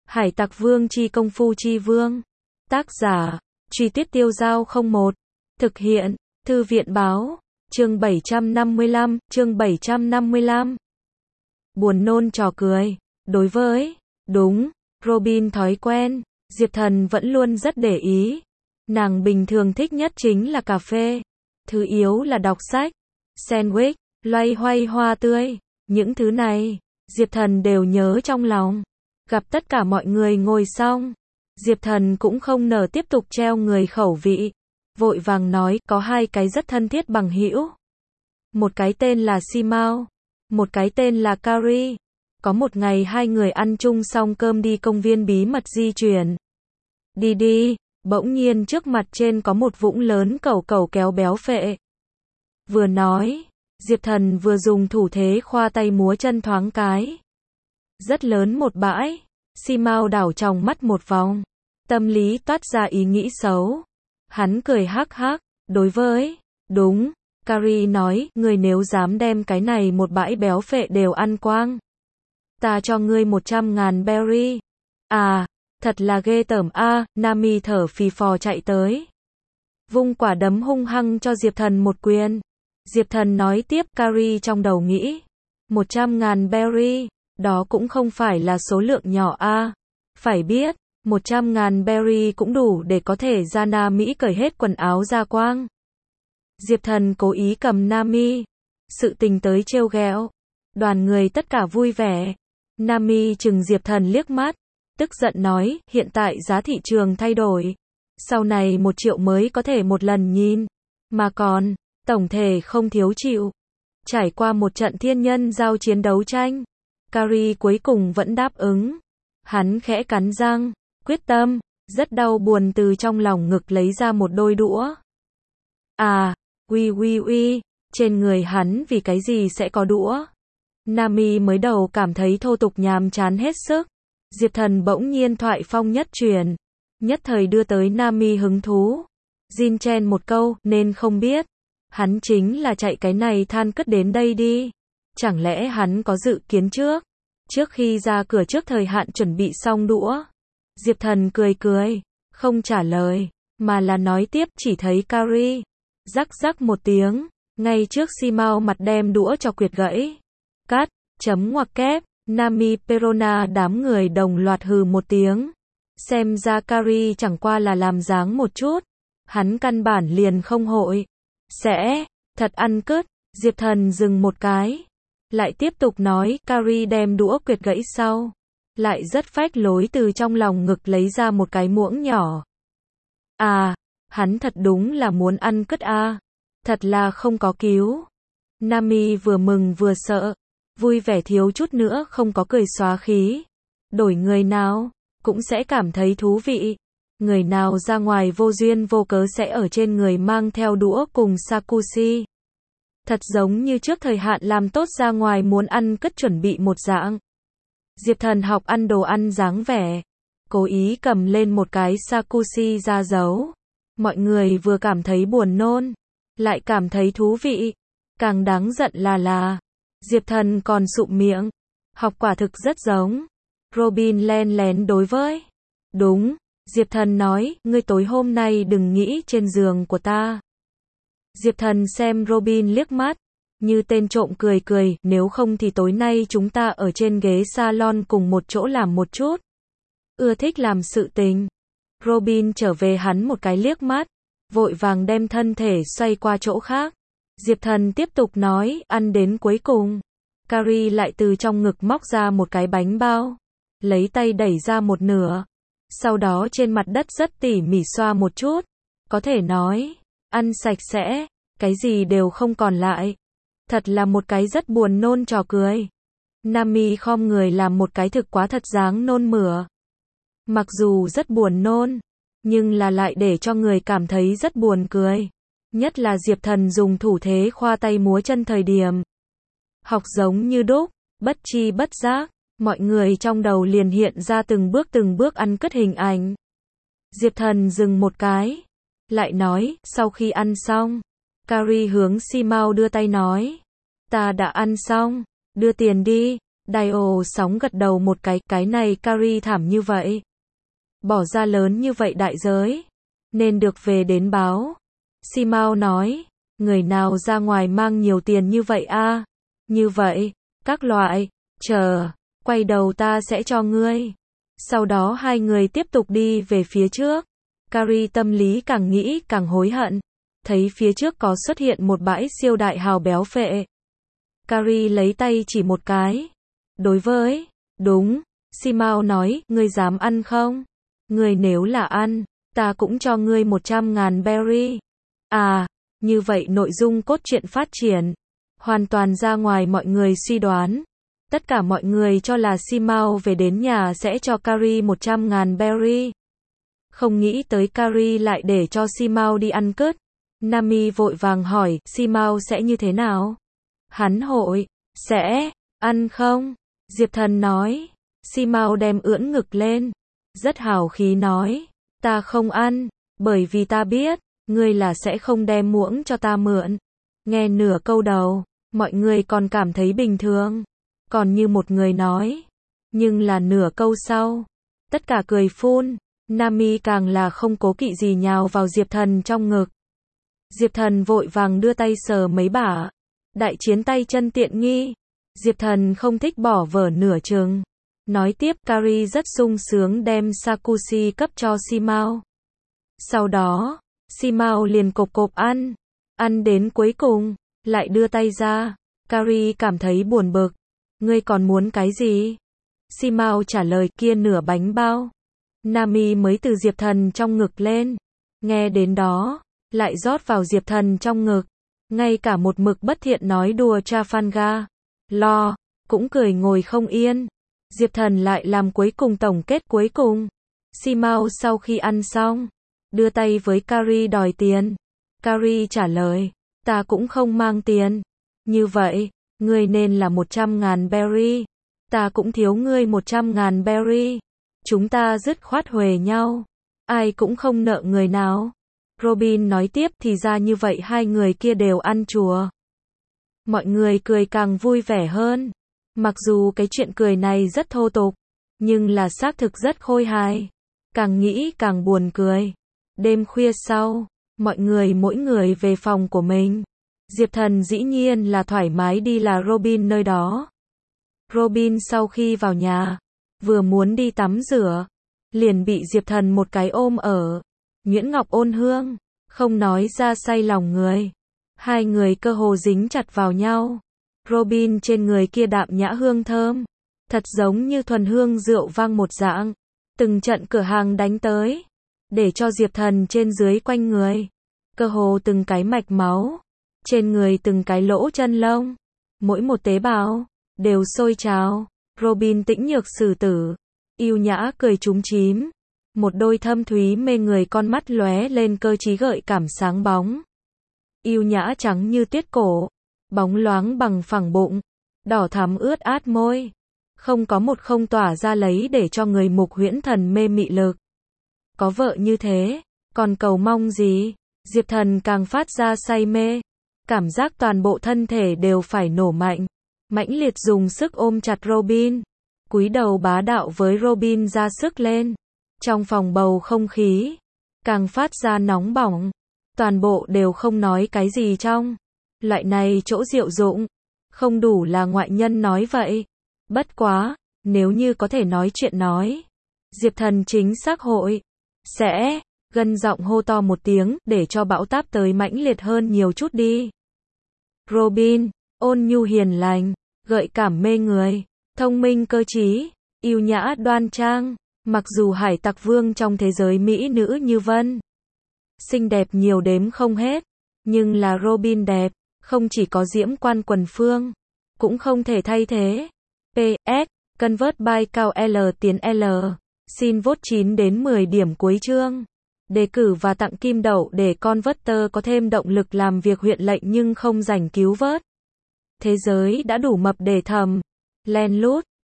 Hải Tặc Vương chi công phu chi vương. Tác giả, Truy Tuyết Tiêu Dao 01. Thực hiện, Thư viện báo. Chương 755. Buồn nôn trò cười. Đối với, đúng, Robin thói quen, Diệp Thần vẫn luôn rất để ý. Nàng bình thường thích nhất chính là cà phê. Thứ yếu là đọc sách, sandwich, loay hoay hoa tươi. Những thứ này, Diệp Thần đều nhớ trong lòng. Gặp tất cả mọi người ngồi xong, Diệp Thần cũng không nỡ tiếp tục treo người khẩu vị. Vội vàng nói, có hai cái rất thân thiết bằng hữu. Một cái tên là Simao, một cái tên là Carrie. Có một ngày hai người ăn chung xong cơm đi công viên bí mật di chuyển. Đi, bỗng nhiên trước mặt trên có một vũng lớn cẩu kéo béo phệ. Vừa nói, Diệp Thần vừa dùng thủ thế khoa tay múa chân thoáng cái. Rất lớn một bãi. Simao đảo tròng mắt một vòng. Tâm lý toát ra ý nghĩ xấu. Hắn cười hắc hắc. Đối với, đúng, Carrie nói, ngươi nếu dám đem cái này một bãi béo phệ đều ăn quang, ta cho ngươi 100.000 berry. À, thật là ghê tởm a. Nami thở phì phò chạy tới, vung quả đấm hung hăng cho Diệp Thần một quyền. Diệp Thần nói tiếp, Carrie trong đầu nghĩ, 100.000 berry, đó cũng không phải là số lượng nhỏ a. Phải biết, 100.000 berry cũng đủ để có thể ra Nami cởi hết quần áo ra quang. Diệp Thần cố ý cầm Nami. Sự tình tới trêu ghẹo. Đoàn người tất cả vui vẻ. Nami chừng Diệp Thần liếc mắt, tức giận nói, hiện tại giá thị trường thay đổi. Sau này 1 triệu mới có thể một lần nhìn. Mà còn, tổng thể không thiếu chịu. Trải qua một trận thiên nhân giao chiến đấu tranh, Carrie cuối cùng vẫn đáp ứng. Hắn khẽ cắn răng, quyết tâm, rất đau buồn từ trong lòng ngực lấy ra một đôi đũa. À, uy, trên người hắn vì cái gì sẽ có đũa? Nami mới đầu cảm thấy thô tục nhàm chán hết sức. Diệp Thần bỗng nhiên thoại phong nhất chuyển, nhất thời đưa tới Nami hứng thú. Jin chen một câu, nên không biết. Hắn chính là chạy cái này than cất đến đây đi. Chẳng lẽ hắn có dự kiến trước? Trước khi ra cửa trước thời hạn chuẩn bị xong đũa. Diệp Thần cười, không trả lời, mà là nói tiếp, chỉ thấy Carrie rắc một tiếng, ngay trước Simao mặt đem đũa cho quyệt gãy. Cắt, chấm ngoặc kép, Nami Perona đám người đồng loạt hừ một tiếng. Xem ra Carrie chẳng qua là làm dáng một chút. Hắn căn bản liền không hội. Sẽ, thật ăn cứt. Diệp Thần dừng một cái. Lại tiếp tục nói, Carrie đem đũa quyệt gãy sau. Lại rất phách lối từ trong lòng ngực lấy ra một cái muỗng nhỏ. À, hắn thật đúng là muốn ăn cứt a. Thật là không có cứu. Nami vừa mừng vừa sợ. Vui vẻ thiếu chút nữa không có cười xóa khí. Đổi người nào, cũng sẽ cảm thấy thú vị. Người nào ra ngoài vô duyên vô cớ sẽ ở trên người mang theo đũa cùng Sakushi. Thật giống như trước thời hạn làm tốt ra ngoài muốn ăn cứt chuẩn bị một dạng. Diệp Thần học ăn đồ ăn dáng vẻ. Cố ý cầm lên một cái Sakushi ra giấu. Mọi người vừa cảm thấy buồn nôn, lại cảm thấy thú vị. Càng đáng giận là Diệp Thần còn sụm miệng. Học quả thực rất giống. Robin len lén đối với. Đúng, Diệp Thần nói, ngươi tối hôm nay đừng nghĩ trên giường của ta. Diệp Thần xem Robin liếc mắt, như tên trộm cười, nếu không thì tối nay chúng ta ở trên ghế salon cùng một chỗ làm một chút. Ưa thích làm sự tình. Robin trở về hắn một cái liếc mắt, vội vàng đem thân thể xoay qua chỗ khác. Diệp Thần tiếp tục nói, ăn đến cuối cùng. Carrie lại từ trong ngực móc ra một cái bánh bao, lấy tay đẩy ra một nửa. Sau đó trên mặt đất rất tỉ mỉ xoa một chút. Có thể nói, ăn sạch sẽ, cái gì đều không còn lại. Thật là một cái rất buồn nôn trò cười. Nami khom người làm một cái thực quá thật dáng nôn mửa. Mặc dù rất buồn nôn, nhưng là lại để cho người cảm thấy rất buồn cười. Nhất là Diệp Thần dùng thủ thế khoa tay múa chân thời điểm. Học giống như đúc, bất chi bất giác, mọi người trong đầu liền hiện ra từng bước ăn cứt hình ảnh. Diệp Thần dừng một cái, lại nói, sau khi ăn xong, Carrie hướng Simao đưa tay nói, ta đã ăn xong, đưa tiền đi. Dio sóng gật đầu một cái này Carrie thảm như vậy. Bỏ ra lớn như vậy đại giới. Nên được về đến báo. Simao nói, người nào ra ngoài mang nhiều tiền như vậy a? Như vậy, các loại, chờ, quay đầu ta sẽ cho ngươi. Sau đó hai người tiếp tục đi về phía trước. Carrie tâm lý càng nghĩ càng hối hận. Thấy phía trước có xuất hiện một bãi siêu đại hào béo phệ. Carrie lấy tay chỉ một cái. Đối với, đúng, Simao nói, ngươi dám ăn không? Ngươi nếu là ăn, ta cũng cho ngươi 100.000 berry. À, như vậy nội dung cốt truyện phát triển. Hoàn toàn ra ngoài mọi người suy đoán. Tất cả mọi người cho là Simao về đến nhà sẽ cho Carrie 100.000 berry. Không nghĩ tới Carrie lại để cho Simao đi ăn cứt. Nami vội vàng hỏi, Simao sẽ như thế nào? Hắn hội, sẽ, ăn không? Diệp Thần nói. Simao đem ưỡn ngực lên. Rất hào khí nói, ta không ăn, bởi vì ta biết, ngươi là sẽ không đem muỗng cho ta mượn. Nghe nửa câu đầu, mọi người còn cảm thấy bình thường. Còn như một người nói. Nhưng là nửa câu sau, tất cả cười phun. Nami càng là không cố kỵ gì nhào vào Diệp Thần trong ngực. Diệp Thần vội vàng đưa tay sờ mấy bả. Đại chiến tay chân tiện nghi. Diệp Thần không thích bỏ vở nửa chừng. Nói tiếp, Carrie rất sung sướng đem Sakushi cấp cho Simao. Sau đó, Simao liền cộp cộp ăn. Ăn đến cuối cùng, lại đưa tay ra. Carrie cảm thấy buồn bực. Ngươi còn muốn cái gì? Simao trả lời, kia nửa bánh bao. Nami mới từ Diệp Thần trong ngực lên. Nghe đến đó, lại rót vào Diệp Thần trong ngực. Ngay cả một mực bất thiện nói đùa Trafalgar Law, cũng cười ngồi không yên. Diệp Thần lại làm cuối cùng tổng kết cuối cùng. Simao sau khi ăn xong, đưa tay với Carrie đòi tiền. Carrie trả lời, ta cũng không mang tiền. Như vậy, ngươi nên là 100.000 berry. Ta cũng thiếu ngươi 100.000 berry. Chúng ta dứt khoát huề nhau. Ai cũng không nợ người nào. Robin nói tiếp, thì ra như vậy hai người kia đều ăn chùa. Mọi người cười càng vui vẻ hơn. Mặc dù cái chuyện cười này rất thô tục, nhưng là xác thực rất khôi hài. Càng nghĩ càng buồn cười. Đêm khuya sau, mọi người mỗi người về phòng của mình. Diệp Thần dĩ nhiên là thoải mái đi là Robin nơi đó. Robin sau khi vào nhà, vừa muốn đi tắm rửa, liền bị Diệp Thần một cái ôm ở. Nguyễn Ngọc ôn hương, không nói ra say lòng người. Hai người cơ hồ dính chặt vào nhau. Robin trên người kia đạm nhã hương thơm, thật giống như thuần hương rượu vang một dạng. Từng trận cửa hàng đánh tới, để cho Diệp Thần trên dưới quanh người. Cơ hồ từng cái mạch máu, trên người từng cái lỗ chân lông, mỗi một tế bào đều sôi trào. Robin tĩnh nhược xử tử, yêu nhã cười chúm chím. Một đôi thâm thúy mê người con mắt lóe lên cơ trí gợi cảm sáng bóng. Yêu nhã trắng như tuyết cổ, bóng loáng bằng phẳng bụng, đỏ thắm ướt át môi. Không có một không tỏa ra lấy để cho người mục huyễn thần mê mị lực. Có vợ như thế, còn cầu mong gì? Diệp Thần càng phát ra say mê. Cảm giác toàn bộ thân thể đều phải nổ mạnh. Mãnh liệt dùng sức ôm chặt Robin. Cúi đầu bá đạo với Robin ra sức lên. Trong phòng bầu không khí, càng phát ra nóng bỏng. Toàn bộ đều không nói cái gì trong. Loại này chỗ diệu dụng. Không đủ là ngoại nhân nói vậy. Bất quá, nếu như có thể nói chuyện nói. Diệp Thần chính xác hội. Sẽ, gân giọng hô to một tiếng, để cho bão táp tới mãnh liệt hơn nhiều chút đi. Robin, ôn nhu hiền lành, gợi cảm mê người, thông minh cơ trí, yêu nhã đoan trang. Mặc dù hải tặc vương trong thế giới mỹ nữ như vân, xinh đẹp nhiều đếm không hết, nhưng là Robin đẹp, không chỉ có diễm quan quần phương, cũng không thể thay thế. PS, convert by cao L tiến L. Xin vote 9 đến 10 điểm cuối chương. Đề cử và tặng kim đậu để Converter có thêm động lực làm việc huyện lệnh nhưng không rảnh cứu vớt. Thế giới đã đủ mập để thầm. Len lút.